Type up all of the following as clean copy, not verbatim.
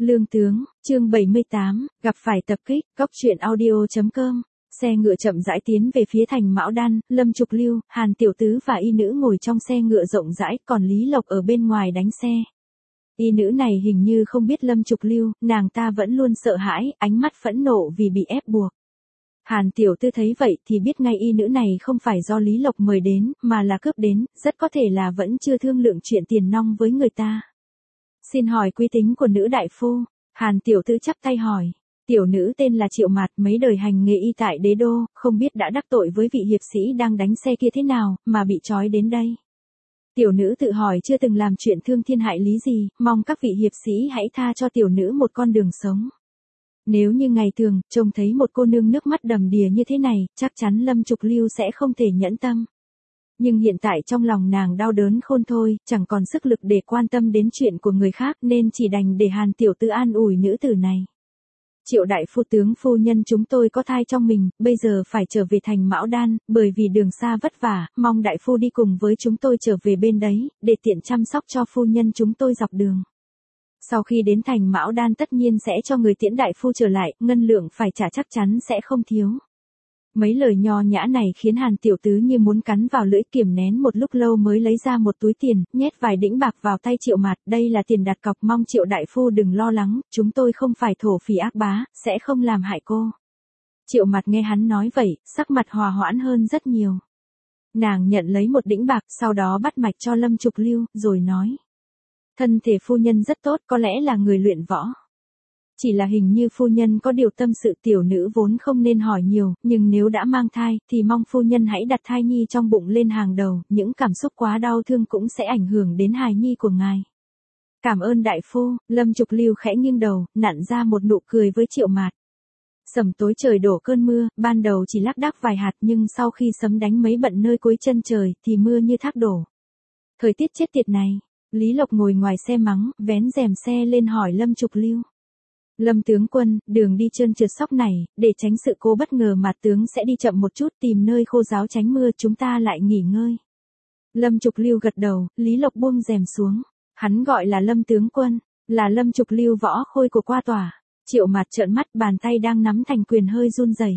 Lương tướng, chương 78, gặp phải tập kích, Cóc truyện audio.com. Xe ngựa chậm rãi tiến về phía thành Mão Đan, Lâm Trục Lưu, Hàn Tiểu Tứ và y nữ ngồi trong xe ngựa rộng rãi, còn Lý Lộc ở bên ngoài đánh xe. Y nữ này hình như không biết Lâm Trục Lưu, nàng ta vẫn luôn sợ hãi, ánh mắt phẫn nộ vì bị ép buộc. Hàn Tiểu Tư thấy vậy thì biết ngay y nữ này không phải do Lý Lộc mời đến, mà là cướp đến, rất có thể là vẫn chưa thương lượng chuyện tiền nong với người ta. Xin hỏi quý tính của nữ đại phu. Hàn Tiểu Tư chắp tay hỏi. Tiểu nữ tên là Triệu Mạt, mấy đời hành nghề y tại đế đô, không biết đã đắc tội với vị hiệp sĩ đang đánh xe kia thế nào, mà bị trói đến đây. Tiểu nữ tự hỏi chưa từng làm chuyện thương thiên hại lý gì, mong các vị hiệp sĩ hãy tha cho tiểu nữ một con đường sống. Nếu như ngày thường, trông thấy một cô nương nước mắt đầm đìa như thế này, chắc chắn Lâm Trục Lưu sẽ không thể nhẫn tâm. Nhưng hiện tại trong lòng nàng đau đớn khôn thôi, chẳng còn sức lực để quan tâm đến chuyện của người khác nên chỉ đành để Hàn Tiểu Tư an ủi nữ tử này. Triệu đại phu tướng phu nhân chúng tôi có thai trong mình, bây giờ phải trở về thành Mão Đan, bởi vì đường xa vất vả, mong đại phu đi cùng với chúng tôi trở về bên đấy, để tiện chăm sóc cho phu nhân chúng tôi dọc đường. Sau khi đến thành Mão Đan tất nhiên sẽ cho người tiễn đại phu trở lại, ngân lượng phải trả chắc chắn sẽ không thiếu. Mấy lời nho nhã này khiến Hàn Tiểu Tứ như muốn cắn vào lưỡi, kiềm nén một lúc lâu mới lấy ra một túi tiền, nhét vài đĩnh bạc vào tay Triệu Mạt, đây là tiền đặt cọc, mong Triệu đại phu đừng lo lắng, chúng tôi không phải thổ phỉ ác bá, sẽ không làm hại cô. Triệu Mạt nghe hắn nói vậy, sắc mặt hòa hoãn hơn rất nhiều. Nàng nhận lấy một đĩnh bạc, sau đó bắt mạch cho Lâm Trục Lưu, rồi nói. Thân thể phu nhân rất tốt, có lẽ là người luyện võ. Chỉ là hình như phu nhân có điều tâm sự, tiểu nữ vốn không nên hỏi nhiều, nhưng nếu đã mang thai, thì mong phu nhân hãy đặt thai nhi trong bụng lên hàng đầu, những cảm xúc quá đau thương cũng sẽ ảnh hưởng đến hài nhi của ngài. Cảm ơn đại phu. Lâm Trục Lưu khẽ nghiêng đầu, nặn ra một nụ cười với Triệu Mạt. Sầm tối trời đổ cơn mưa, ban đầu chỉ lác đác vài hạt nhưng sau khi sấm đánh mấy bận nơi cuối chân trời, thì mưa như thác đổ. Thời tiết chết tiệt này. Lý Lộc ngồi ngoài xe mắng, vén rèm xe lên hỏi Lâm Trục Lưu. Lâm tướng quân, đường đi trơn trượt sóc này, để tránh sự cố bất ngờ mà tướng sẽ đi chậm một chút, tìm nơi khô ráo tránh mưa, chúng ta lại nghỉ ngơi. Lâm Trục Lưu gật đầu, Lý Lộc buông rèm xuống. Hắn gọi là Lâm tướng quân, là Lâm Trục Lưu võ khôi của qua tòa. Triệu Mạt trợn mắt, bàn tay đang nắm thành quyền hơi run rẩy.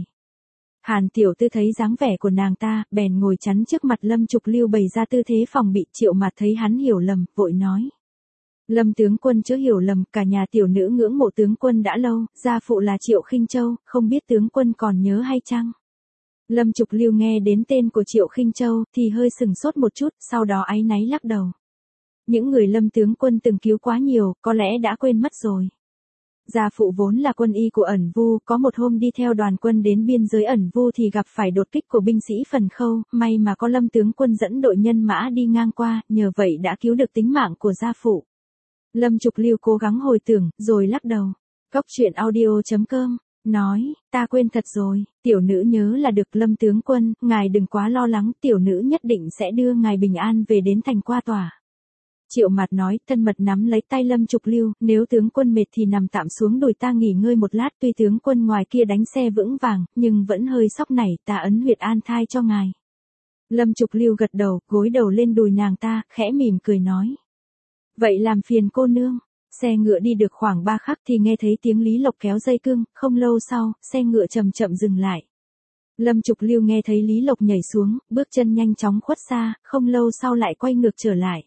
Hàn Tiểu Tư thấy dáng vẻ của nàng ta, bèn ngồi chắn trước mặt Lâm Trục Lưu bày ra tư thế phòng bị. Triệu Mạt thấy hắn hiểu lầm, vội nói. Lâm tướng quân chớ hiểu lầm, cả nhà tiểu nữ ngưỡng mộ tướng quân đã lâu, gia phụ là Triệu Khinh Châu, không biết tướng quân còn nhớ hay chăng? Lâm Trục Lưu nghe đến tên của Triệu Khinh Châu thì hơi sừng sốt một chút, sau đó áy náy lắc đầu. Những người Lâm tướng quân từng cứu quá nhiều, có lẽ đã quên mất rồi. Gia phụ vốn là quân y của Ẩn Vu, có một hôm đi theo đoàn quân đến biên giới Ẩn Vu thì gặp phải đột kích của binh sĩ Phần Khâu, may mà có Lâm tướng quân dẫn đội nhân mã đi ngang qua, nhờ vậy đã cứu được tính mạng của gia phụ. Lâm Trục Lưu cố gắng hồi tưởng, rồi lắc đầu. Cóc truyện audio.com, nói, ta quên thật rồi, tiểu nữ nhớ là được. Lâm tướng quân, ngài đừng quá lo lắng, tiểu nữ nhất định sẽ đưa ngài bình an về đến thành qua tòa. Triệu Mạt nói, thân mật nắm lấy tay Lâm Trục Lưu, nếu tướng quân mệt thì nằm tạm xuống đùi ta nghỉ ngơi một lát, tuy tướng quân ngoài kia đánh xe vững vàng, nhưng vẫn hơi sóc nảy, ta ấn huyệt an thai cho ngài. Lâm Trục Lưu gật đầu, gối đầu lên đùi nàng ta, khẽ mỉm cười nói. Vậy làm phiền cô nương. Xe ngựa đi được khoảng 3 khắc thì nghe thấy tiếng Lý Lộc kéo dây cương, không lâu sau, xe ngựa chậm chậm dừng lại. Lâm Trục Lưu nghe thấy Lý Lộc nhảy xuống, bước chân nhanh chóng khuất xa, không lâu sau lại quay ngược trở lại.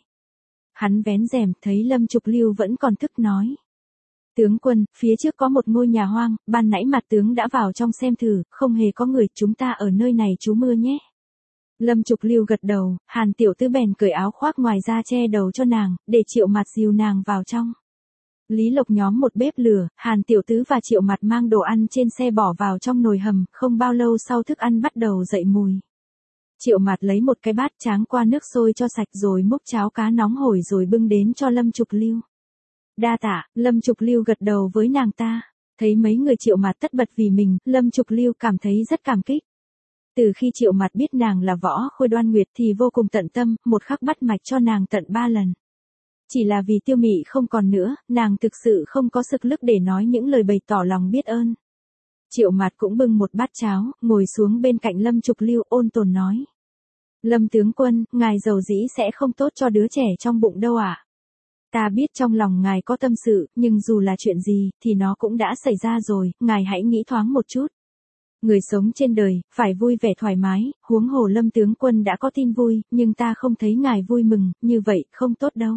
Hắn vén rèm, thấy Lâm Trục Lưu vẫn còn thức nói. Tướng quân, phía trước có một ngôi nhà hoang, ban nãy mặt tướng đã vào trong xem thử, không hề có người, chúng ta ở nơi này trú mưa nhé. Lâm Trục Lưu gật đầu, Hàn Tiểu Tứ bèn cởi áo khoác ngoài ra che đầu cho nàng, để Triệu Mạt dìu nàng vào trong. Lý Lộc nhóm một bếp lửa, Hàn Tiểu Tứ và Triệu Mạt mang đồ ăn trên xe bỏ vào trong nồi hầm, không bao lâu sau thức ăn bắt đầu dậy mùi. Triệu Mạt lấy một cái bát tráng qua nước sôi cho sạch rồi múc cháo cá nóng hổi rồi bưng đến cho Lâm Trục Lưu. Đa tạ. Lâm Trục Lưu gật đầu với nàng ta. Thấy mấy người Triệu Mạt tất bật vì mình, Lâm Trục Lưu cảm thấy rất cảm kích. Từ khi Triệu Mạt biết nàng là võ khôi Đoan Nguyệt thì vô cùng tận tâm, một khắc bắt mạch cho nàng tận 3 lần. Chỉ là vì Tiêu Mị không còn nữa, nàng thực sự không có sức lực để nói những lời bày tỏ lòng biết ơn. Triệu Mạt cũng bưng một bát cháo, ngồi xuống bên cạnh Lâm Trục Lưu ôn tồn nói. Lâm tướng quân, ngài giàu dĩ sẽ không tốt cho đứa trẻ trong bụng đâu ạ. Ta biết trong lòng ngài có tâm sự, nhưng dù là chuyện gì, thì nó cũng đã xảy ra rồi, ngài hãy nghĩ thoáng một chút. Người sống trên đời, phải vui vẻ thoải mái, huống hồ Lâm tướng quân đã có tin vui, nhưng ta không thấy ngài vui mừng, như vậy, không tốt đâu.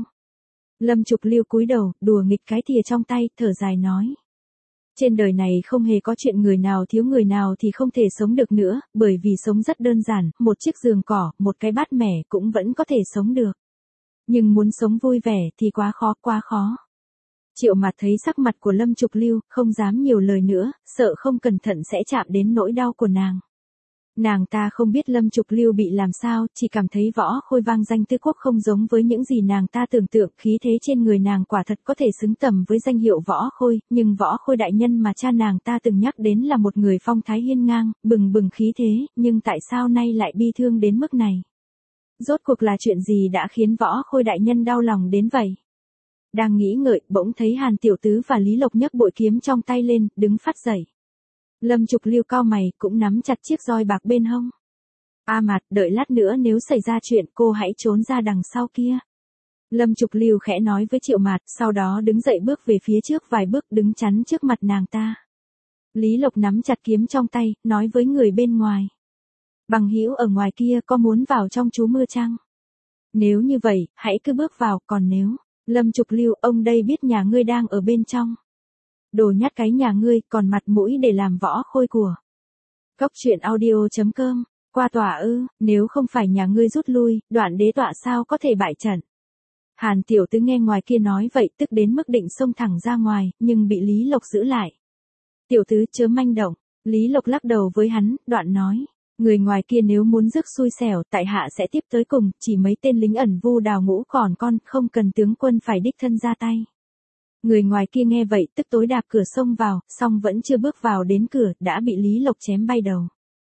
Lâm Trục Lưu cúi đầu, đùa nghịch cái thìa trong tay, thở dài nói. Trên đời này không hề có chuyện người nào thiếu người nào thì không thể sống được nữa, bởi vì sống rất đơn giản, một chiếc giường cỏ, một cái bát mẻ cũng vẫn có thể sống được. Nhưng muốn sống vui vẻ thì quá khó. Triệu Mạt thấy sắc mặt của Lâm Trục Lưu, không dám nhiều lời nữa, sợ không cẩn thận sẽ chạm đến nỗi đau của nàng. Nàng ta không biết Lâm Trục Lưu bị làm sao, chỉ cảm thấy Võ Khôi vang danh tứ quốc không giống với những gì nàng ta tưởng tượng, khí thế trên người nàng quả thật có thể xứng tầm với danh hiệu Võ Khôi, nhưng Võ Khôi đại nhân mà cha nàng ta từng nhắc đến là một người phong thái hiên ngang, bừng bừng khí thế, nhưng tại sao nay lại bi thương đến mức này? Rốt cuộc là chuyện gì đã khiến Võ Khôi đại nhân đau lòng đến vậy? Đang nghĩ ngợi, bỗng thấy Hàn tiểu tứ và Lý Lộc nhấc bội kiếm trong tay lên, đứng phát dậy. Lâm Trục Lưu cau mày, cũng nắm chặt chiếc roi bạc bên hông. A Mạt, đợi lát nữa nếu xảy ra chuyện, cô hãy trốn ra đằng sau kia. Lâm Trục Lưu khẽ nói với Triệu Mạt, sau đó đứng dậy bước về phía trước vài bước, đứng chắn trước mặt nàng ta. Lý Lộc nắm chặt kiếm trong tay, nói với người bên ngoài. Bằng hữu ở ngoài kia có muốn vào trong trú mưa chăng? Nếu như vậy, hãy cứ bước vào, còn nếu... Lâm Trục Lưu, ông đây biết nhà ngươi đang ở bên trong. Đồ nhát cái nhà ngươi, còn mặt mũi để làm Võ Khôi của. Cốc truyện audio.com, qua tòa ư, nếu không phải nhà ngươi rút lui, Đoạn đế tọa sao có thể bại trận. Hàn tiểu tứ nghe ngoài kia nói vậy, tức đến mức định xông thẳng ra ngoài, nhưng bị Lý Lộc giữ lại. Tiểu tứ chớ manh động, Lý Lộc lắc đầu với hắn, Đoạn nói. Người ngoài kia nếu muốn rước xui xẻo, tại hạ sẽ tiếp tới cùng, chỉ mấy tên lính ẩn vu đào ngũ còn con, không cần tướng quân phải đích thân ra tay. Người ngoài kia nghe vậy, tức tối đạp cửa xông vào, song vẫn chưa bước vào đến cửa, đã bị Lý Lộc chém bay đầu.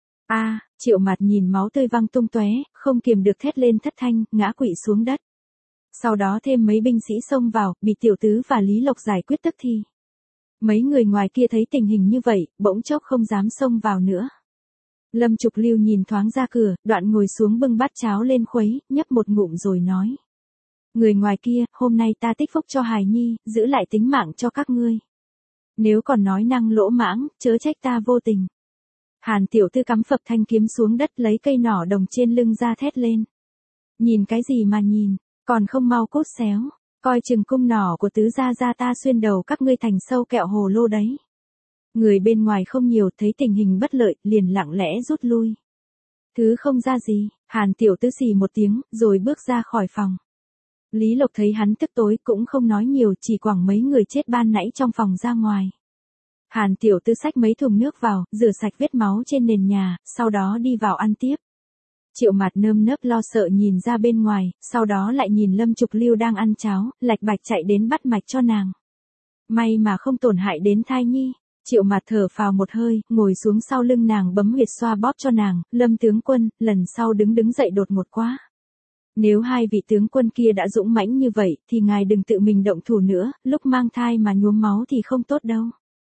Triệu Mạt nhìn máu tươi văng tung tóe, không kiềm được thét lên thất thanh, ngã quỵ xuống đất. Sau đó thêm mấy binh sĩ xông vào, bị tiểu tứ và Lý Lộc giải quyết tức thì. Mấy người ngoài kia thấy tình hình như vậy, bỗng chốc không dám xông vào nữa. Lâm Trục Lưu nhìn thoáng ra cửa, Đoạn ngồi xuống bưng bát cháo lên khuấy, nhấp một ngụm rồi nói. Người ngoài kia, hôm nay ta tích phúc cho hài nhi, giữ lại tính mạng cho các ngươi. Nếu còn nói năng lỗ mãng, chớ trách ta vô tình. Hàn tiểu tư cắm phập thanh kiếm xuống đất, lấy cây nỏ đồng trên lưng ra thét lên. Nhìn cái gì mà nhìn, còn không mau cút xéo, coi chừng cung nỏ của tứ gia gia ta xuyên đầu các ngươi thành sâu kẹo hồ lô đấy. Người bên ngoài không nhiều, thấy tình hình bất lợi, liền lặng lẽ rút lui. Thứ không ra gì, Hàn tiểu tứ xì một tiếng, rồi bước ra khỏi phòng. Lý Lộc thấy hắn tức tối cũng không nói nhiều, chỉ quẳng mấy người chết ban nãy trong phòng ra ngoài. Hàn tiểu tứ xách mấy thùng nước vào, rửa sạch vết máu trên nền nhà, sau đó đi vào ăn tiếp. Triệu Mạt nơm nớp lo sợ nhìn ra bên ngoài, sau đó lại nhìn Lâm Trục Lưu đang ăn cháo, lạch bạch chạy đến bắt mạch cho nàng. May mà không tổn hại đến thai nhi. Triệu Mạt thở phào một hơi, ngồi xuống sau lưng nàng bấm huyệt xoa bóp cho nàng, Lâm tướng quân, lần sau đứng dậy đột ngột quá. Nếu hai vị tướng quân kia đã dũng mãnh như vậy, thì ngài đừng tự mình động thủ nữa, lúc mang thai mà nhuốm máu thì không tốt đâu.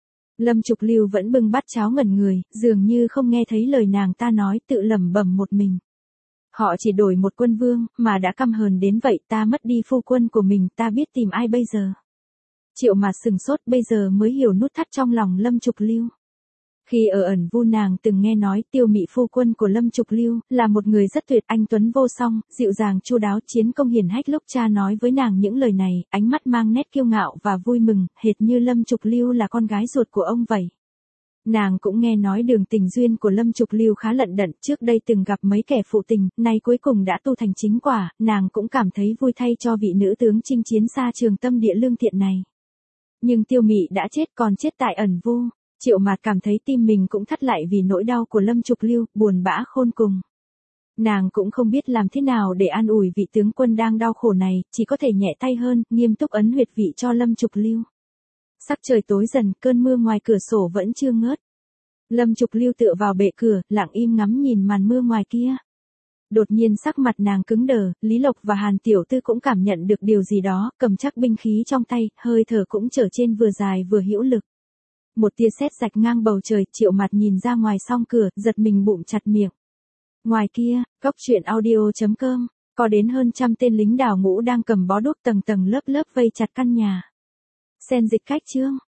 Lâm Trục Lưu vẫn bưng bát cháo ngẩn người, dường như không nghe thấy lời nàng ta nói, tự lẩm bẩm một mình. Họ chỉ đổi một quân vương, mà đã căm hờn đến vậy, ta mất đi phu quân của mình, ta biết tìm ai bây giờ. Triệu Mạt sừng sốt, bây giờ mới hiểu nút thắt trong lòng Lâm Trục Lưu. Khi ở ẩn vu nàng từng nghe nói Tiêu Mị phu quân của Lâm Trục Lưu là một người rất tuyệt, anh tuấn vô song, dịu dàng chu đáo, chiến công hiển hách. Lúc cha nói với nàng những lời này, ánh mắt mang nét kiêu ngạo và vui mừng, hệt như Lâm Trục Lưu là con gái ruột của ông vậy. Nàng cũng nghe nói đường tình duyên của Lâm Trục Lưu khá lận đận, trước đây từng gặp mấy kẻ phụ tình, nay cuối cùng đã tu thành chính quả, nàng cũng cảm thấy vui thay cho vị nữ tướng chinh chiến xa trường tâm địa lương thiện này. Nhưng Tiêu Mị đã chết, còn chết tại ẩn vu. Triệu Mạt cảm thấy tim mình cũng thắt lại vì nỗi đau của Lâm Trục Lưu, buồn bã khôn cùng. Nàng cũng không biết làm thế nào để an ủi vị tướng quân đang đau khổ này, chỉ có thể nhẹ tay hơn, nghiêm túc ấn huyệt vị cho Lâm Trục Lưu. Sắc trời tối dần, cơn mưa ngoài cửa sổ vẫn chưa ngớt. Lâm Trục Lưu tựa vào bệ cửa, lặng im ngắm nhìn màn mưa ngoài kia. Đột nhiên sắc mặt nàng cứng đờ, Lý Lộc và Hàn tiểu tư cũng cảm nhận được điều gì đó, cầm chắc binh khí trong tay, hơi thở cũng trở trên vừa dài vừa hữu lực. Một tia sét rạch ngang bầu trời, Triệu Mạt nhìn ra ngoài song cửa, giật mình bụng chặt miệng. Ngoài kia, cốc truyện audio.com Có đến hơn trăm tên lính đào ngũ đang cầm bó đuốc tầng tầng lớp lớp vây chặt căn nhà. Sen dịch cách chương.